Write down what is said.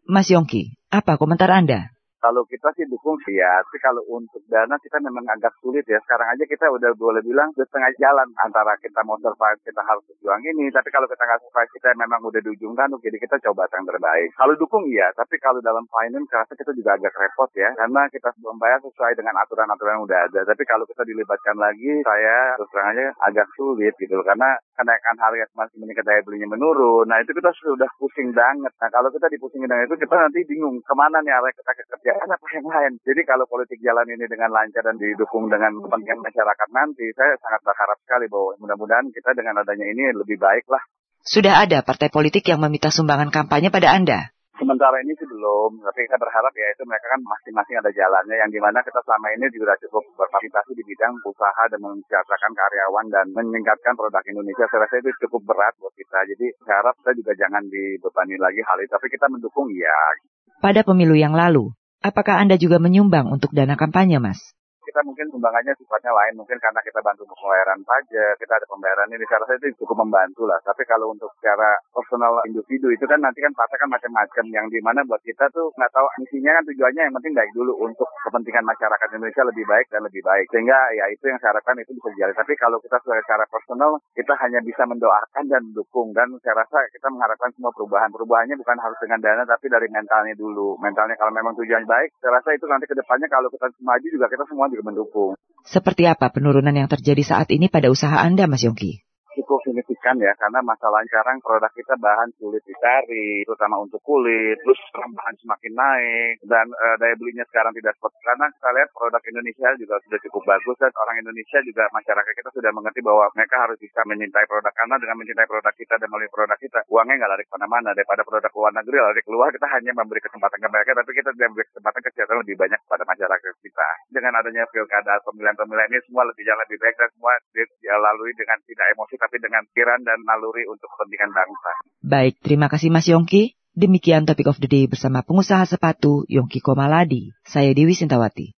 Mas Yongki, apa komentar Anda? Kalau kita sih dukung sih ya, tapi kalau untuk dana kita memang agak sulit ya. Sekarang aja kita udah boleh bilang di setengah jalan antara kita mau survive, kita harus berjuang ini. Tapi kalau kita nggak survive, kita memang udah di ujung tanduk, jadi kita coba yang terbaik. Kalau dukung iya, tapi kalau dalam finance rasa kita juga agak repot ya, karena kita membayar sesuai dengan aturan-aturan yang udah ada. Tapi kalau kita dilibatkan lagi, saya terus terang aja agak sulit gitu, karena kenaikan harga masih meningkat, daya belinya menurun. Nah itu kita sudah pusing banget. Nah kalau kita dipusingin dengan itu, kita nanti bingung kemana nih arah kita kerja apa yang lain. Jadi kalau politik jalan ini dengan lancar dan didukung dengan kepentingan masyarakat nanti, saya sangat berharap sekali bahwa mudah-mudahan kita dengan adanya ini lebih baik lah. Sudah ada partai politik yang meminta sumbangan kampanye pada Anda? Sementara ini sih belum, tapi kita berharap ya itu mereka kan masing-masing ada jalannya, yang dimana kita selama ini juga cukup berpartisipasi di bidang usaha dan mensejahterakan karyawan dan meningkatkan produk Indonesia. Saya rasa itu cukup berat buat kita, jadi saya harap kita juga jangan dibebani lagi hal itu, tapi kita mendukung ya. Pada pemilu yang lalu, apakah Anda juga menyumbang untuk dana kampanye, Mas? Kita mungkin sumbangannya sifatnya lain, mungkin karena kita bantu pembayaran pajak, kita ada pembayaran ini, saya rasa itu cukup membantu lah. Tapi kalau untuk secara personal individu itu kan nanti kan partai kan macam-macam, yang dimana buat kita tuh nggak tahu misinya kan, tujuannya yang penting baik dulu untuk kepentingan masyarakat Indonesia lebih baik dan lebih baik. Sehingga ya itu yang saya harapkan itu bisa dijalani. Tapi kalau kita secara personal, kita hanya bisa mendoakan dan mendukung, dan saya rasa kita mengharapkan semua perubahan. Perubahannya bukan harus dengan dana, tapi dari mentalnya dulu. Mentalnya kalau memang tujuan baik, saya rasa itu nanti ke depannya kalau kita maju juga kita semua juga mendukung. Seperti apa penurunan yang terjadi saat ini pada usaha Anda, Mas Yongki? Cukup signifikan ya, karena masalahnya sekarang produk kita bahan sulit dicari, terutama untuk kulit, terus bahan semakin naik, dan daya belinya sekarang tidak seperti, karena kita lihat produk Indonesia juga sudah cukup bagus, dan orang Indonesia juga, masyarakat kita sudah mengerti bahwa mereka harus bisa mencintai produk, karena dengan mencintai produk kita dan melalui produk kita, uangnya nggak lari kemana-mana, daripada produk luar negeri lari keluar, kita hanya memberi kesempatan ke mereka, tapi kita tidak memberi kesempatan kesejahteraan lebih banyak kepada masyarakat kita. Dengan adanya pilkada, pemilihan-pemilihan ini semua jalan lebih baik, dan semua dilalui dengan tidak emosi, tapi dengan pikiran dan naluri untuk kepentingan bangsa. Baik, terima kasih Mas Yongki. Demikian Topik of the Day bersama pengusaha sepatu Yongki Komaladi. Saya Dewi Sintawati.